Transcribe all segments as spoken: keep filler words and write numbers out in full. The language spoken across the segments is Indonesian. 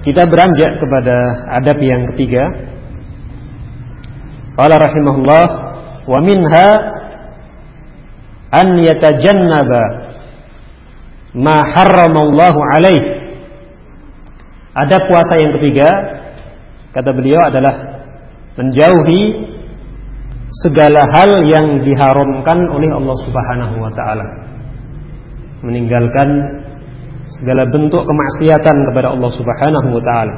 kita beranjak kepada adab yang ketiga. Qala rahimahullah, wa minha an yatajannaba ma harramallahu alaih. Adab puasa yang ketiga, kata beliau, adalah menjauhi segala hal yang diharamkan oleh Allah Subhanahu wa taala. Meninggalkan segala bentuk kemaksiatan kepada Allah Subhanahu wa taala.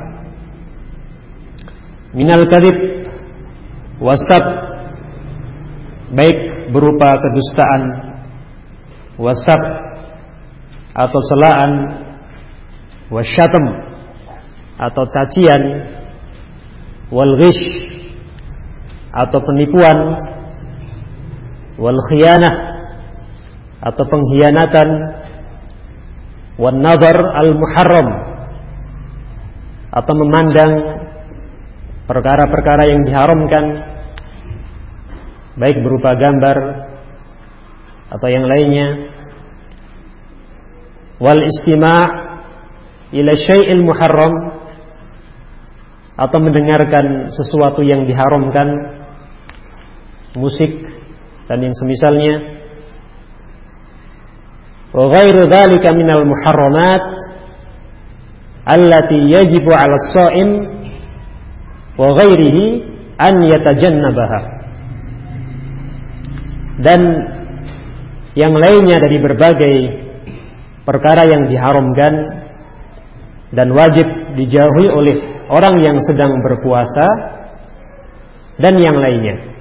Minal kadhib wasab, baik berupa kedustaan, wasab atau celaan, wasyatam atau cacian, wal ghish atau penipuan, wal khiyanah atau pengkhianatan, wan nazar al muharram atau memandang perkara-perkara yang diharamkan, baik berupa gambar atau yang lainnya, wal istima' ila syai'il muharram atau mendengarkan sesuatu yang diharamkan, musik dan yang semisalnya. Wa ghairu dzalika minal muharramat allati yajibu 'ala as-sha'im wa ghairihi an yatajannabaha. Dan yang lainnya dari berbagai perkara yang diharamkan dan wajib dijauhi oleh orang yang sedang berpuasa dan yang lainnya.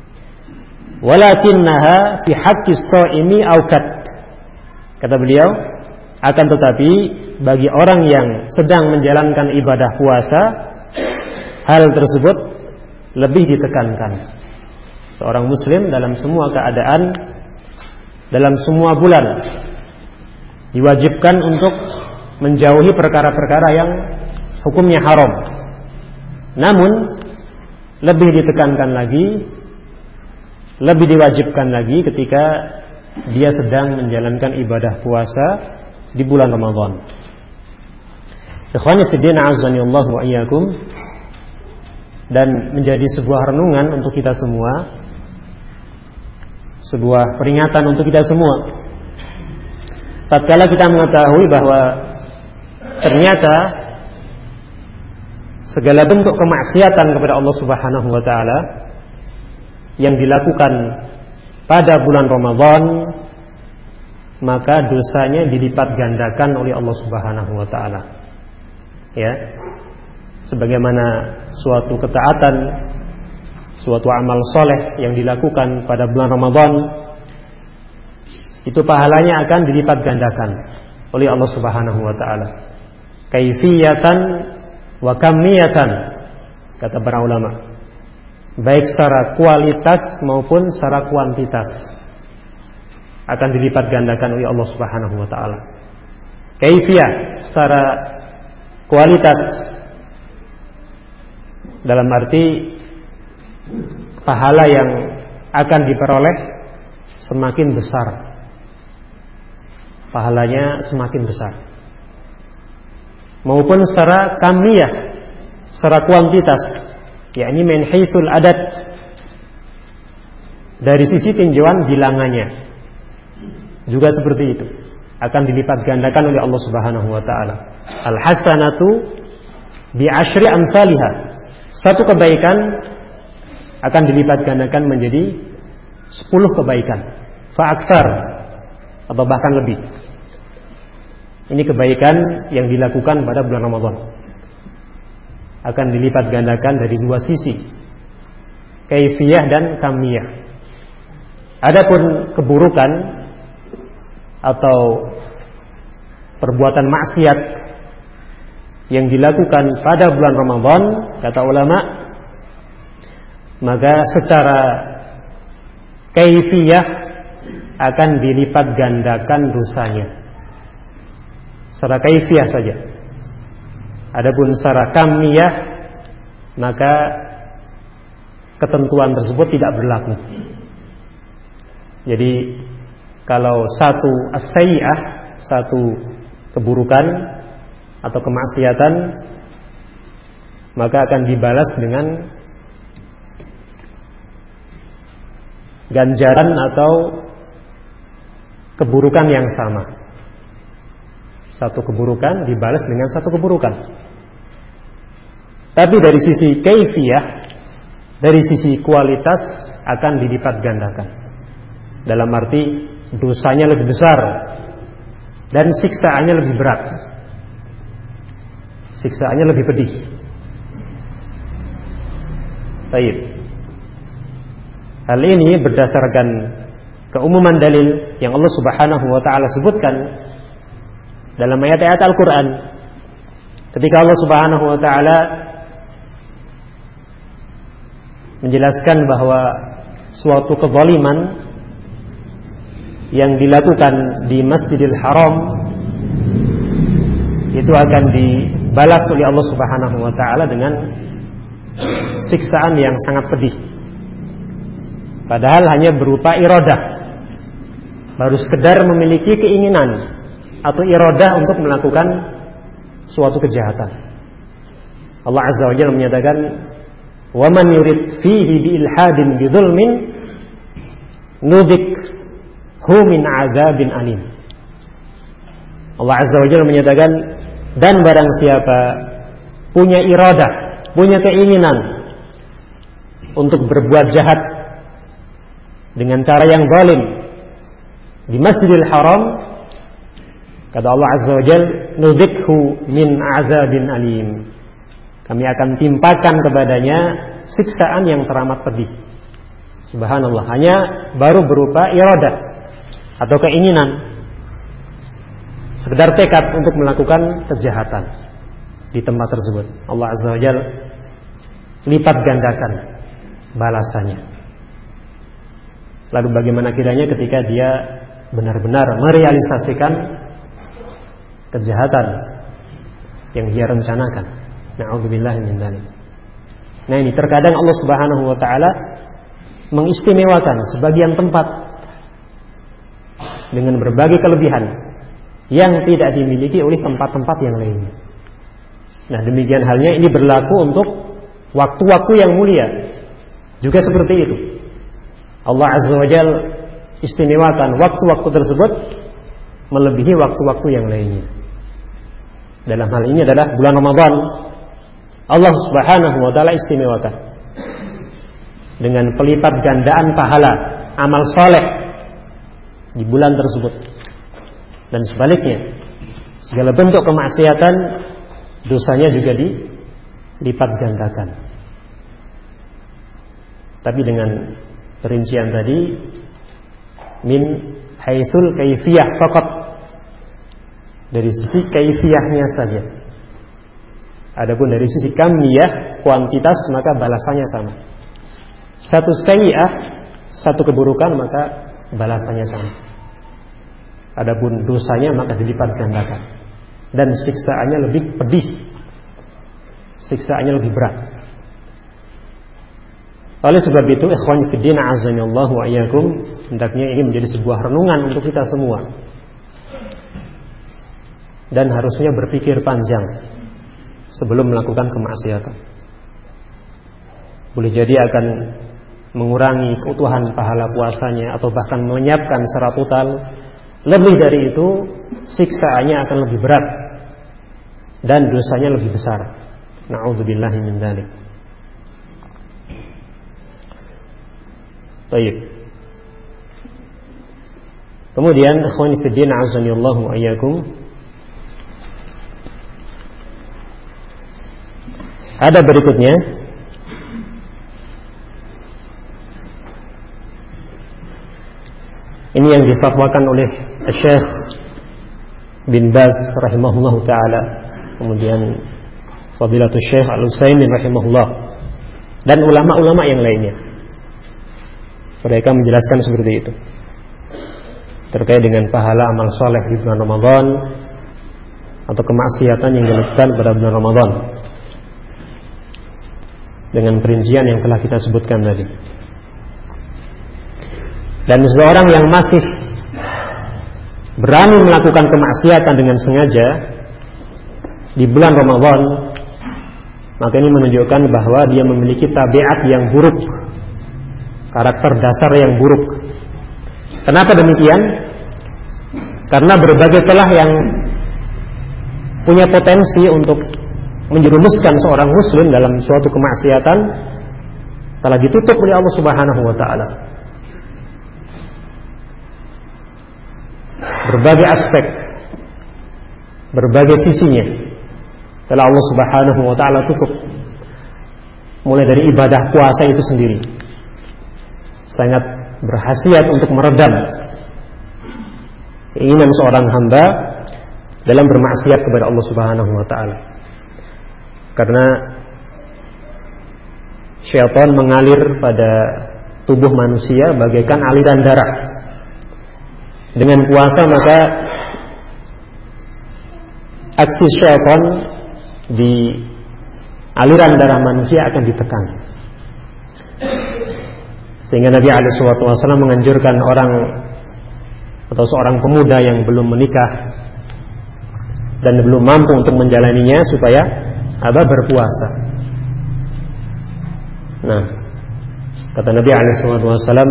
Walakinnaha fi haqqis shaimi aukat. Kata beliau, akan tetapi bagi orang yang sedang menjalankan ibadah puasa, hal tersebut lebih ditekankan. Seorang muslim dalam semua keadaan, dalam semua bulan, diwajibkan untuk menjauhi perkara-perkara yang hukumnya haram. Namun lebih ditekankan lagi, lebih diwajibkan lagi ketika dia sedang menjalankan ibadah puasa di bulan Ramadan. Ikhwani fiddin, a'azzani Allah wa iyyakum. Dan menjadi sebuah renungan untuk kita semua, sebuah peringatan untuk kita semua. Tatkala kita mengetahui bahwa ternyata segala bentuk kemaksiatan kepada Allah Subhanahu wa taala yang dilakukan pada bulan Ramadan, maka dosanya dilipat gandakan oleh Allah Subhanahu wa taala. Ya. Sebagaimana suatu ketaatan, suatu amal soleh yang dilakukan pada bulan Ramadan, itu pahalanya akan dilipat gandakan oleh Allah Subhanahu wa taala. Kaifiyatan wa kamiyatan, kata para ulama. Baik secara kualitas maupun secara kuantitas akan dilipat gandakan oleh Allah Subhanahu wa taala. Kaifiyah, secara kualitas dalam arti pahala yang akan diperoleh semakin besar, pahalanya semakin besar. Maupun secara kamiyah, secara kuantitas, yakni min haitsul adad, dari sisi tinjauan bilangannya juga seperti itu, akan dilipat gandakan oleh Allah Subhanahu wa taala. Al hasanatu bi asyri amsalha. Satu kebaikan akan dilipat gandakan menjadi sepuluh kebaikan, fa aktsar, atau bahkan lebih. Ini kebaikan yang dilakukan pada bulan Ramadan akan dilipat gandakan dari dua sisi, kaifiyah dan kamiyah. Adapun keburukan atau perbuatan maksiat yang dilakukan pada bulan Ramadan, kata ulama, maka secara kaifiyah akan dilipat gandakan dosanya, secara kaifiyah saja. Adapun secara kamiyah, maka ketentuan tersebut tidak berlaku. Jadi kalau satu as-sayyi'ah, satu keburukan atau kemaksiatan maka akan dibalas dengan ganjaran atau keburukan yang sama. Satu keburukan dibalas dengan satu keburukan. Tapi dari sisi kaifiyah, dari sisi kualitas akan dilipat gandakan. Dalam arti dosanya lebih besar dan siksaannya lebih berat. Siksaannya lebih pedih. Baik. Hal ini berdasarkan keumuman dalil yang Allah Subhanahu wa taala sebutkan dalam ayat-ayat Al-Qur'an. Ketika Allah Subhanahu wa taala menjelaskan bahwa suatu kezaliman yang dilakukan di Masjidil Haram itu akan dibalas oleh Allah Subhanahu wa taala dengan siksaan yang sangat pedih. Padahal hanya berupa iradah, baru sekedar memiliki keinginan atau iradah untuk melakukan suatu kejahatan. Allah Azza wa Jalla menyatakan, "Wa man yurid fihi bi ilhadin bi dzulmin nudhikhu min 'adzabin alim." Allah Azza wa Jalla menyatakan, dan barang siapa punya iradah, punya keinginan untuk berbuat jahat dengan cara yang zalim di Masjidil Haram, kata Allah Azza wa Jalla, nuzikhu min azabin alim. Kami akan timpakan kepadanya siksaan yang teramat pedih. Subhanallah, hanya baru berupa iradah atau keinginan, sekedar tekad untuk melakukan kejahatan di tempat tersebut. Allah Azza wa Jalla lipat gandakan balasannya. Lalu bagaimana kiranya ketika dia benar-benar merealisasikan kejahatan yang dia rencanakan. Na'udzubillahi min dzalik. Nah, ini terkadang Allah Subhanahu wa taala mengistimewakan sebagian tempat dengan berbagai kelebihan yang tidak dimiliki oleh tempat-tempat yang lainnya. Nah, demikian halnya ini berlaku untuk waktu-waktu yang mulia. Juga seperti itu. Allah Azza wa Jalla istimewakan waktu-waktu tersebut melebihi waktu-waktu yang lainnya. Dalam hal ini adalah bulan Ramadan. Allah Subhanahu wa taala istimewakan dengan pelipat gandaan pahala amal saleh di bulan tersebut. Dan sebaliknya, segala bentuk kemaksiatan dosanya juga dilipat gandakan. Tapi dengan perincian tadi min haitsul kaifiyah faqat, dari sisi kaifiyahnya saja. Adapun dari sisi kamiyah, kuantitas, maka balasannya sama. Satu sayyi'ah, satu keburukan, maka balasannya sama. Adapun dosanya maka dilipat gandakan dan siksaannya lebih pedih, siksaannya lebih berat. Oleh sebab itu, ikhwan fiddin a'azzanillahu wa iyyakum, hendaknya ini menjadi sebuah renungan untuk kita semua. Dan harusnya berpikir panjang sebelum melakukan kemaksiatan. Boleh jadi akan mengurangi keutuhan pahala puasanya atau bahkan melenyapkan secara total. Lebih dari itu, siksaannya akan lebih berat dan dosanya lebih besar. Na'udzubillahi min dzalik. Baik. Kemudian ikhwani fiddin a'azzanillahu wa iyyakum, ada berikutnya ini yang difatwakan oleh Syekh bin Baz rahimahullahu taala, kemudian Fadilatul Syekh Al-Utsaimin rahimahullah, dan ulama-ulama yang lainnya. Mereka menjelaskan seperti itu terkait dengan pahala amal saleh di bulan Ramadan atau kemaksiatan yang dilakukan pada bulan Ramadan dengan perincian yang telah kita sebutkan tadi. Dan seseorang yang masih berani melakukan kemaksiatan dengan sengaja di bulan Ramadan, maka ini menunjukkan bahwa dia memiliki tabiat yang buruk, karakter dasar yang buruk. Kenapa demikian? Karena berbagai celah yang punya potensi untuk menjerumuskan seorang muslim dalam suatu kemaksiatan telah ditutup oleh Allah Subhanahu wa taala. Berbagai aspek, berbagai sisinya telah Allah Subhanahu wa taala tutup. Mulai dari ibadah puasa itu sendiri sangat berkhasiat untuk meredam keinginan seorang hamba dalam bermaksiat kepada Allah Subhanahu wa taala. Karena syaitan mengalir pada tubuh manusia bagaikan aliran darah. Dengan puasa maka aksi syaitan di aliran darah manusia akan ditekan. Sehingga Nabi alaihi wasallam menganjurkan orang atau seorang pemuda yang belum menikah dan belum mampu untuk menjalaninya supaya apa berpuasa. Nah, kata Nabi alaihi wasallam,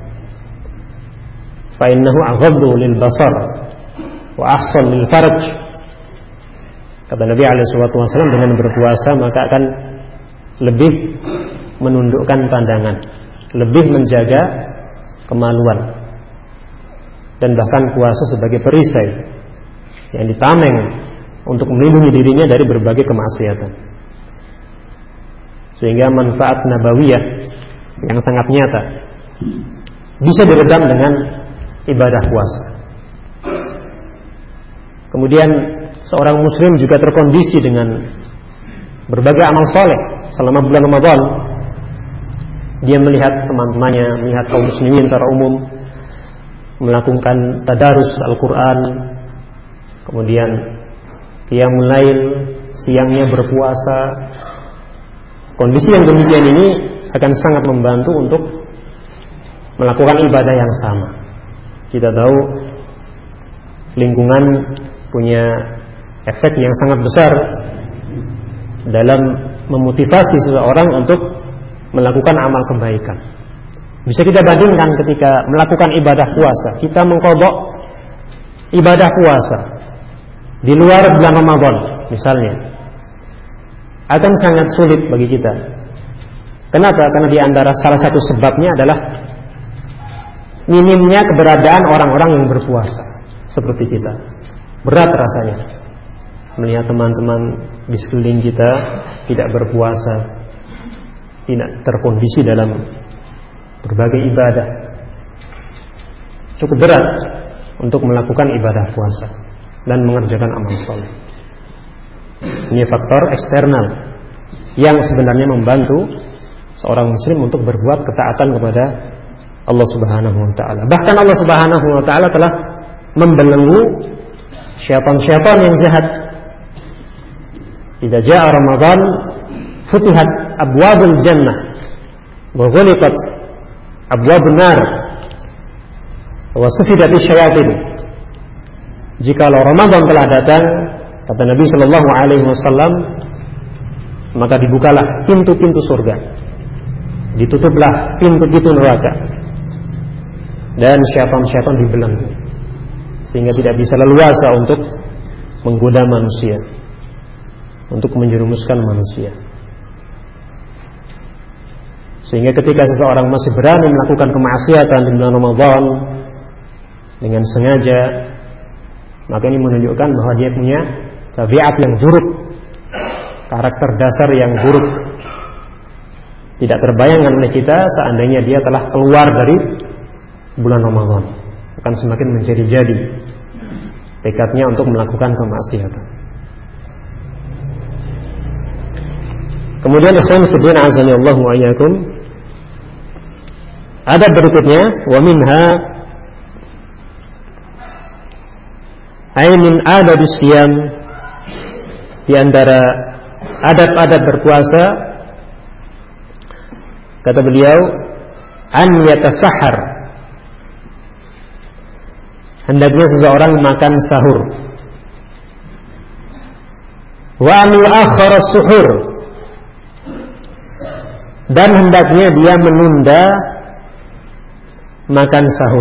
"Fa innahu aghaddu lil basar wa ahsan lil farj." Kata Nabi alaihi wasallam, dengan berpuasa maka akan lebih menundukkan pandangan, lebih menjaga kemaluan, dan bahkan puasa sebagai perisai yang ditameng untuk melindungi dirinya dari berbagai kemaksiatan. Sehingga manfaat nabawiyah yang sangat nyata bisa diredam dengan ibadah puasa. Kemudian seorang muslim juga terkondisi dengan berbagai amal soleh selama bulan Ramadan. Dia melihat teman-temannya, melihat kaum muslimin secara umum melakukan tadarus Al-Quran, kemudian qiyamul lail, siangnya berpuasa. Kondisi yang demikian ini akan sangat membantu untuk melakukan ibadah yang sama. Kita tahu lingkungan punya efek yang sangat besar dalam memotivasi seseorang untuk melakukan amal kebaikan. Bisa kita bandingkan ketika melakukan ibadah puasa, kita mengqadha ibadah puasa di luar bulan Ramadan misalnya, akan sangat sulit bagi kita. Kenapa? Karena di antara salah satu sebabnya adalah minimnya keberadaan orang-orang yang berpuasa seperti kita. Berat rasanya melihat teman-teman di sekeliling kita tidak berpuasa, tidak terkondisi dalam berbagai ibadah. Cukup berat untuk melakukan ibadah puasa dan mengerjakan amal soleh. Ini faktor eksternal yang sebenarnya membantu seorang muslim untuk berbuat ketaatan kepada Allah Subhanahu wa taala. Bahkan Allah Subhanahu wa taala telah membelenggu syaitan-syaitan yang jahat. Idza jaa Ramadan futihat abwabul jannah wa ghuliqat abwabun nar wa sufidatis syayatin. Jika Ramadan telah datang, kata Nabi sallallahu alaihi wasallam, maka dibukalah pintu-pintu surga, ditutuplah pintu-pintu neraka, dan syaitan-syaitan dibelenggu sehingga tidak bisa leluasa untuk menggoda manusia, untuk menjerumuskan manusia. Sehingga ketika seseorang masih berani melakukan kemaksiatan di bulan Ramadan dengan sengaja, maka ini menunjukkan bahwa dia punya tabiat yang buruk, karakter dasar yang buruk. Tidak terbayangkan oleh kita seandainya dia telah keluar dari bulan Ramadan, akan semakin menjadi-jadi tekadnya untuk melakukan kemaksiatan. Kemudian ikhwan fillah azani Allah wa iyyakum, ada berikutnya, wa minha ay min adab siyam, di antara adab-adab berpuasa, kata beliau, an yatasahhar, hendaknya seseorang makan sahur, wa an yu'akhkhara as-suhur, dan hendaknya dia menunda makan sahur.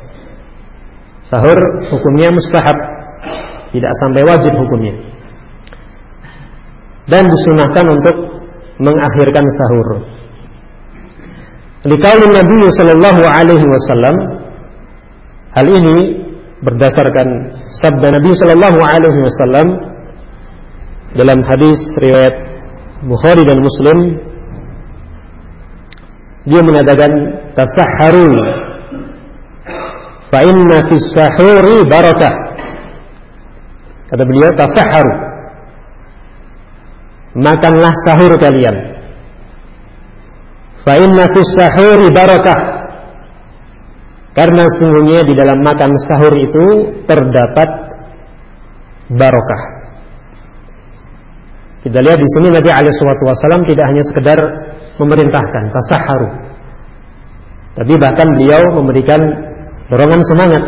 Sahur hukumnya mustahab, tidak sampai wajib hukumnya, dan disunahkan untuk mengakhirkan sahur. Liqaulin Nabi sallallahu alaihi wasallam, hal ini berdasarkan sabda Nabi sallallahu alaihi wasallam dalam hadis riwayat Bukhari dan Muslim. Dia mengatakan, tasahharu fa inna fis sahuri barakah. Kata beliau, tasahharu, makanlah sahur kalian. Fa inna fis sahuri barakah, karena sungguhnya di dalam makan sahur itu terdapat barakah. Kita lihat di sini Nabi alaihi wasallam tidak hanya sekedar memerintahkan tasahharu, tapi bahkan beliau memberikan dorongan semangat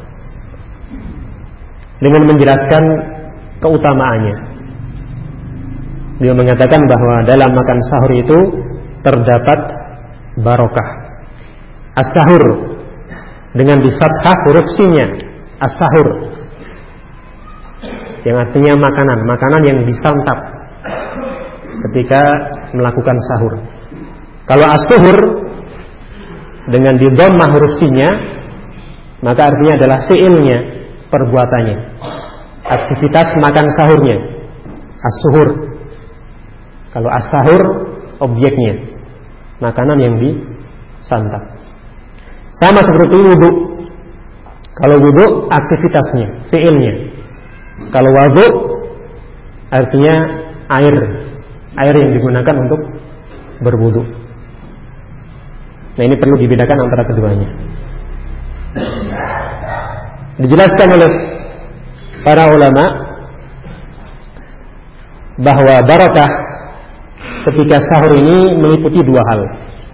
dengan menjelaskan keutamaannya. Beliau mengatakan bahwa dalam makan sahur itu terdapat barokah. As-sahur dengan di fathah huruf sinnya, as-sahur, yang artinya makanan, makanan yang disantap ketika melakukan sahur. Kalau as-suhur dengan di dhammah huruf sinnya, maka artinya adalah fi'ilnya, perbuatannya, aktivitas makan sahurnya, as-suhur. Kalau as-sahur objeknya, makanan yang disantap. Sama seperti wudu. Kalau wudu aktivitasnya, fi'ilnya. Kalau wudu artinya air, air yang digunakan untuk berwudu. Nah, ini perlu dibedakan antara keduanya. Dijelaskan oleh para ulama bahwa barakah ketika sahur ini meliputi dua hal.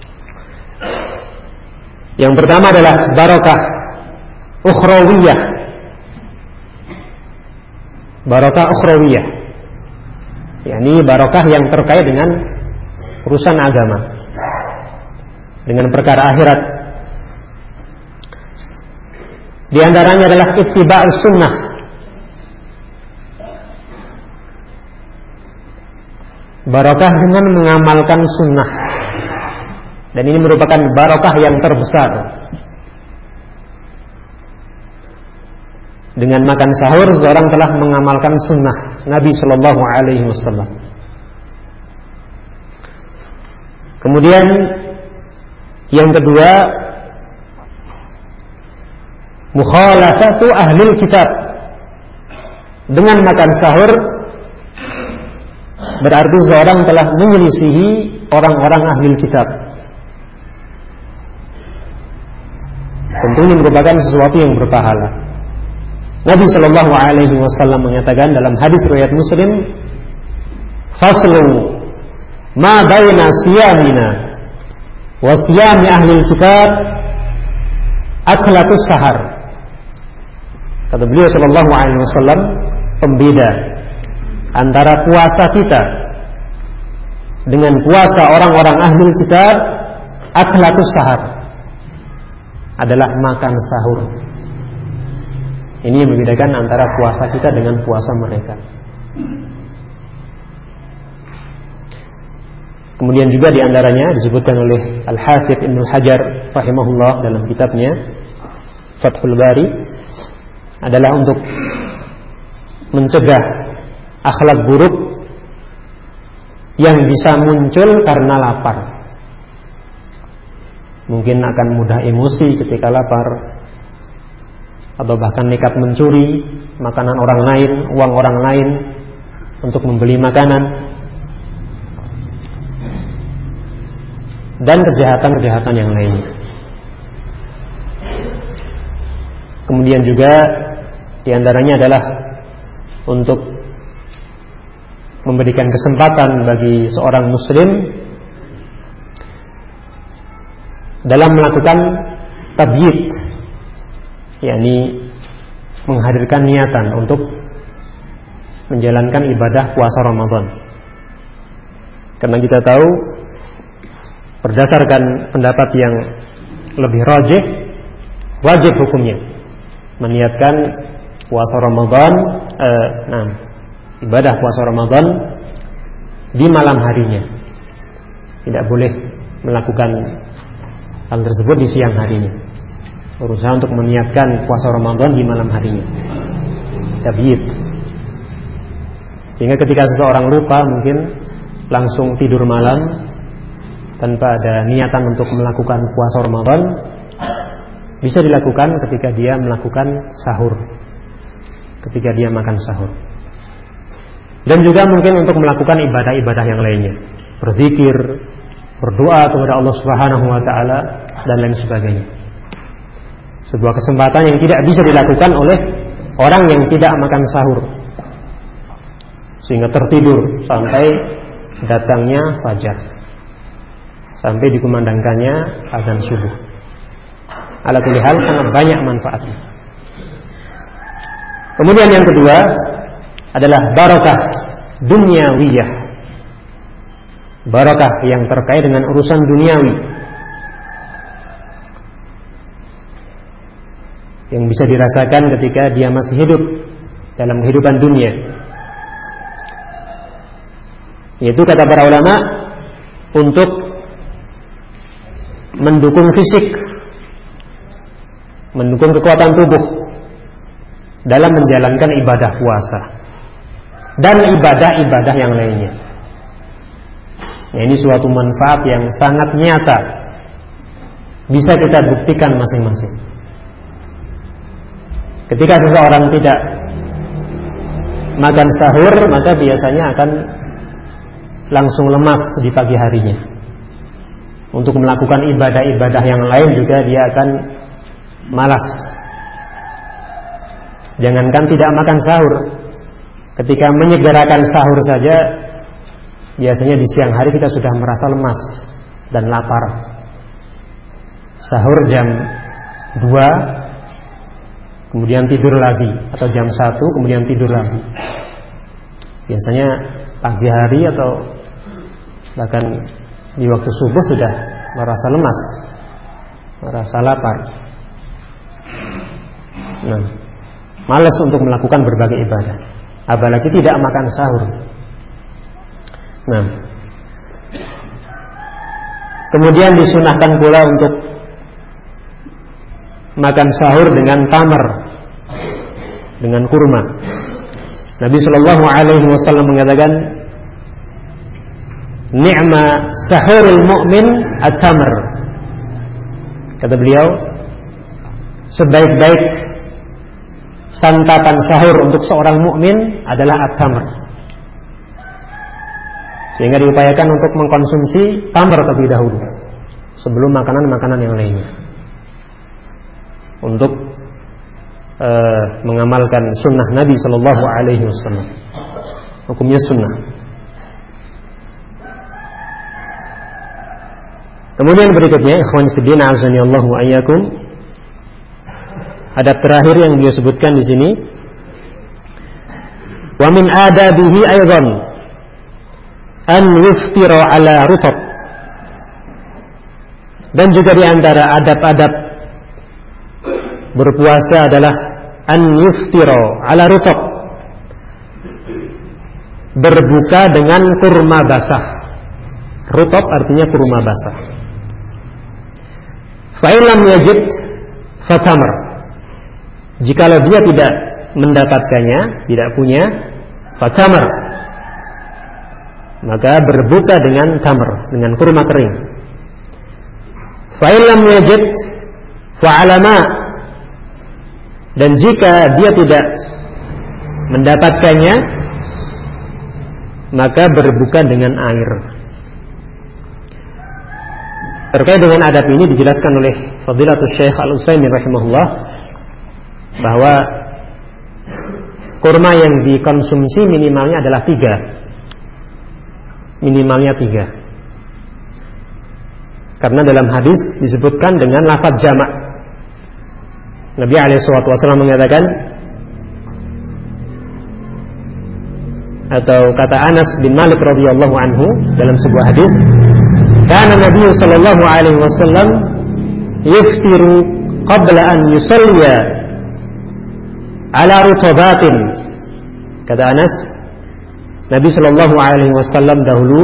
Yang pertama adalah barakah ukhrawiyah. Barakah ukhrawiyah, yakni barakah yang terkait dengan urusan agama, dengan perkara akhirat. Di antaranya adalah ittiba'us sunnah, barakah dengan mengamalkan sunnah. Dan ini merupakan barakah yang terbesar. Dengan makan sahur seorang telah mengamalkan sunnah Nabi Shallallahu Alaihi Wasallam. Kemudian yang kedua, mukhalafatu ahlil kitab. Dengan makan sahur berarti seorang telah menyelisihi orang-orang ahlil kitab. Tentu ini merupakan sesuatu yang berpahala. Nabi Shallallahu Alaihi Wasallam mengatakan dalam hadis riwayat Muslim, faslu ma baina siyamina wa siyami ahli kitab aklatus sahar. Kata beliau Shallallahu Alaihi Wasallam, pembeda antara puasa kita dengan puasa orang-orang ahli kitab aklatus sahar adalah makan sahur. Ini yang membedakan antara puasa kita dengan puasa mereka. Kemudian juga di antaranya disebutkan oleh Al-Hafidz Ibnu Hajar rahimahullah dalam kitabnya Fathul Bari adalah untuk mencegah akhlak buruk yang bisa muncul karena lapar. Mungkin akan mudah emosi ketika lapar, atau bahkan nekat mencuri makanan orang lain, uang orang lain untuk membeli makanan, dan kejahatan-kejahatan yang lainnya. Kemudian juga diantaranya adalah untuk memberikan kesempatan bagi seorang muslim dalam melakukan tabyid, yakni menghadirkan niatan untuk menjalankan ibadah puasa Ramadan. Karena kita tahu berdasarkan pendapat yang lebih rajih, wajib hukumnya meniatkan puasa Ramadan, eh, nah, ibadah puasa Ramadan di malam harinya. Tidak boleh melakukan hal tersebut di siang harinya. Berusaha untuk meniatkan puasa Ramadan di malam harinya. Tabiat. Sehingga ketika seseorang lupa mungkin langsung tidur malam tanpa ada niatan untuk melakukan puasa Ramadan, bisa dilakukan ketika dia melakukan sahur, ketika dia makan sahur. Dan juga mungkin untuk melakukan ibadah-ibadah yang lainnya, berzikir, berdoa kepada Allah Subhanahu wa taala dan lain sebagainya. Sebuah kesempatan yang tidak bisa dilakukan oleh orang yang tidak makan sahur, sehingga tertidur sampai datangnya fajar, sampai dikumandangkannya azan subuh. Ala kulli hal sangat banyak manfaatnya. Kemudian yang kedua adalah barakah dunyawiyah. Barakah yang terkait dengan urusan duniawi, yang bisa dirasakan ketika dia masih hidup dalam kehidupan dunia. Yaitu kata para ulama, untuk mendukung fisik, mendukung kekuatan tubuh dalam menjalankan ibadah puasa dan ibadah-ibadah yang lainnya. Nah, ini suatu manfaat yang sangat nyata, bisa kita buktikan masing-masing. Ketika seseorang tidak makan sahur, maka biasanya akan langsung lemas di pagi harinya. Untuk melakukan ibadah-ibadah yang lain juga dia akan malas. Jangankan tidak makan sahur, ketika menyegerakan sahur saja, biasanya di siang hari kita sudah merasa lemas dan lapar. Sahur jam dua, kemudian tidur lagi, atau jam satu kemudian tidur lagi. Biasanya pagi hari atau bahkan di waktu subuh sudah merasa lemas, merasa lapar. Nah, malas untuk melakukan berbagai ibadah, apalagi tidak makan sahur. Nah, kemudian disunahkan pula untuk makan sahur dengan tamar, dengan kurma. Nabi Shallallahu Alaihi Wasallam mengatakan, "Ni'ma sahurul mu'min at-tamr." Kata beliau, sebaik-baik santapan sahur untuk seorang mukmin adalah at-tamr. Sehingga diupayakan untuk mengkonsumsi tamar terlebih dahulu sebelum makanan-makanan yang lainnya, untuk uh, mengamalkan sunnah Nabi Sallallahu Alaihi Wasallam. Hukumnya sunnah. Kemudian berikutnya, ikhwan fillah azani Allah wa iyyakum, adab terakhir yang beliau sebutkan di sini, wa min adabihi aidan an yuftira ala rutab. Dan juga di antara adab-adab berpuasa adalah an yuftira ala rutab, berbuka dengan kurma basah. Rutab artinya kurma basah. Fa in lam yajid fatamr. Jikalau dia tidak mendapatkannya, tidak punya, fatamr, maka berbuka dengan tamr, dengan kurma kering. Fa in lam yajid fa alama. Dan jika dia tidak mendapatkannya, maka berbuka dengan air. Terkait dengan adab ini dijelaskan oleh Fadilatul Syekh Al-Utsaimin rahimahullah bahwa kurma yang dikonsumsi minimalnya adalah tiga, minimalnya tiga. Karena dalam hadis disebutkan dengan lafaz jamak. Nabi alaihi wasallam mengatakan, atau kata Anas bin Malik radhiyallahu anhu dalam sebuah hadis, Kana Nabi sallallahu alaihi wasallam yuftiru qabla an yusalliya ala rutabatin. Kata Anas, Nabi sallallahu alaihi wasallam dahulu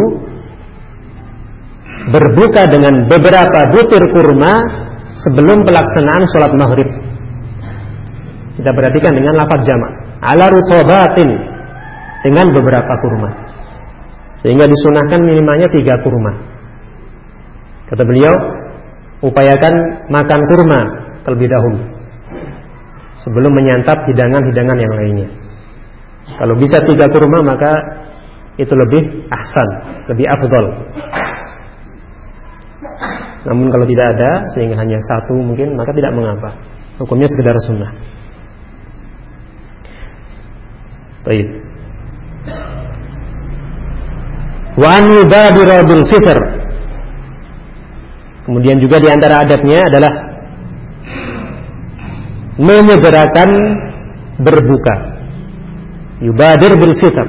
berbuka dengan beberapa butir kurma sebelum pelaksanaan sholat maghrib. Kita perhatikan dengan lafaz jamak, ala rutabatin, dengan beberapa kurma, sehingga disunahkan minimalnya tiga kurma. Kata beliau, upayakan makan kurma terlebih dahulu sebelum menyantap hidangan-hidangan yang lainnya. Kalau bisa tiga kurma maka itu lebih ahsan, lebih afdal. Namun kalau tidak ada, sehingga hanya satu mungkin, maka tidak mengapa. Hukumnya sekedar sunnah. Baik. Wa an yubadira bil fitr. Kemudian juga di antara adabnya adalah menyegerakan berbuka. Yubadir bil fitr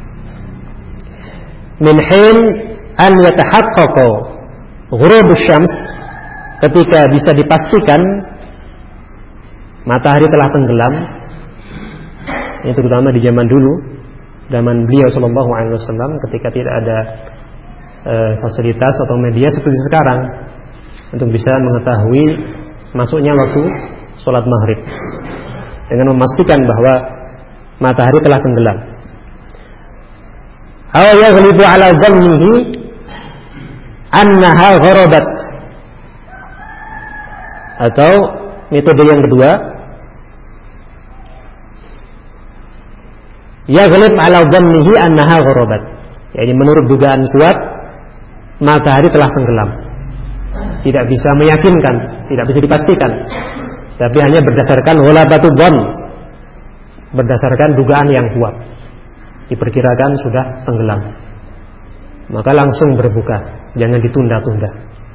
min hin an yatahaqqaqa ghurub asy-syams, ketika bisa dipastikan matahari telah tenggelam. Ini terutama di zaman dulu, zaman beliau sallallahu alaihi wasallam, ketika tidak ada e, fasilitas atau media seperti sekarang untuk bisa mengetahui masuknya waktu sholat maghrib dengan memastikan bahwa matahari telah tenggelam. Aw yaghlibu ala dhannihi annaha gharabat. Atau metode yang kedua, yaghlib ala dhannihi annaha gharabat, yakni menurut dugaan kuat matahari telah tenggelam. Tidak bisa meyakinkan, tidak bisa dipastikan, tapi hanya berdasarkan ghalabatu dhann, berdasarkan dugaan yang kuat, diperkirakan sudah tenggelam, maka langsung berbuka, jangan ditunda-tunda.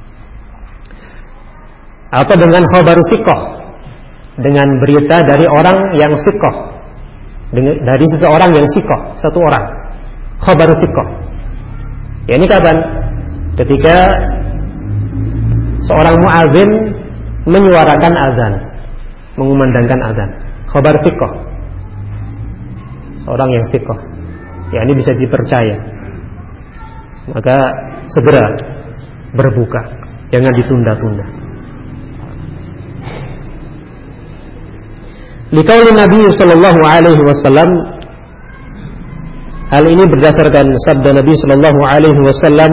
Atau dengan khabar siqah, dengan berita dari orang yang siqah, dari seseorang yang siqah, satu orang, khabar siqah. Ya, ini kapan? Ketika seorang muadzin menyuarakan azan, mengumandangkan azan, khabar siqah, seorang yang siqah, ya ini bisa dipercaya, maka segera berbuka, jangan ditunda-tunda. Liqauli Nabi sallallahu alaihi wasallam, hal ini berdasarkan sabda Nabi sallallahu alaihi wasallam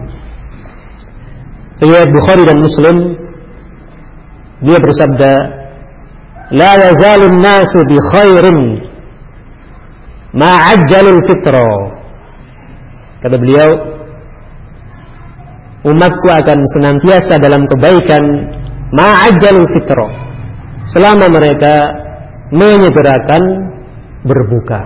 riwayat Bukhari dan Muslim. Dia bersabda, la yazalun nasu bi khairin ma ajjalul fitra. Kata beliau, umatku akan senantiasa dalam kebaikan ma ajjalul fitra, selama mereka menyegerakan berbuka.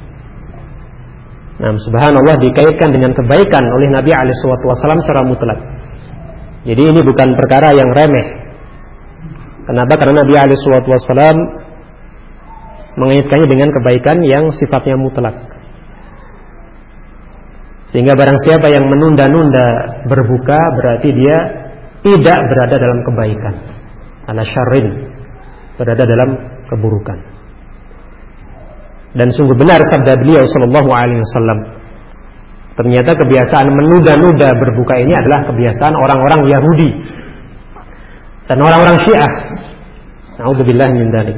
Nah, subhanallah, dikaitkan dengan kebaikan oleh Nabi alaihi wasallam secara mutlak. Jadi ini bukan perkara yang remeh. Kenapa? Karena Nabi alaihi wasallam mengaitkannya dengan kebaikan yang sifatnya mutlak. Sehingga barang siapa yang menunda-nunda berbuka, berarti dia tidak berada dalam kebaikan, ala syarrin, berada dalam keburukan. Dan sungguh benar sabda beliau sallallahu alaihi wasallam, ternyata kebiasaan menunda-nunda berbuka ini adalah kebiasaan orang-orang Yahudi dan orang-orang Syiah. Na'udzubillah min dzalik.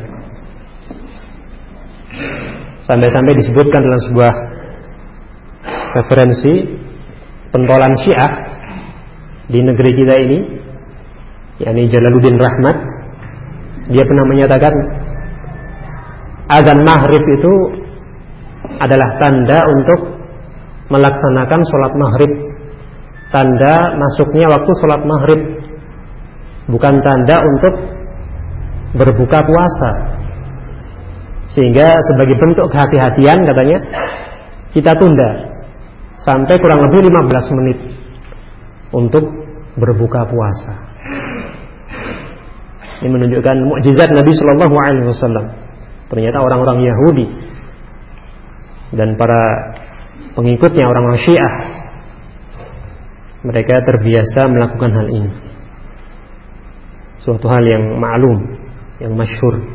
Sampai-sampai disebutkan dalam sebuah referensi pentolan Syiah di negeri kita ini, yakni Jalaluddin Rahmat, dia pernah menyatakan azan maghrib itu adalah tanda untuk melaksanakan sholat maghrib, tanda masuknya waktu sholat maghrib, bukan tanda untuk berbuka puasa. Sehingga sebagai bentuk kehati-hatian, katanya, kita tunda sampai kurang lebih lima belas menit untuk berbuka puasa. Ini menunjukkan mukjizat Nabi Shallallahu Alaihi Wasallam. Ternyata orang-orang Yahudi dan para pengikutnya, orang-orang Syiah, mereka terbiasa melakukan hal ini. Suatu hal yang maklum, yang masyhur.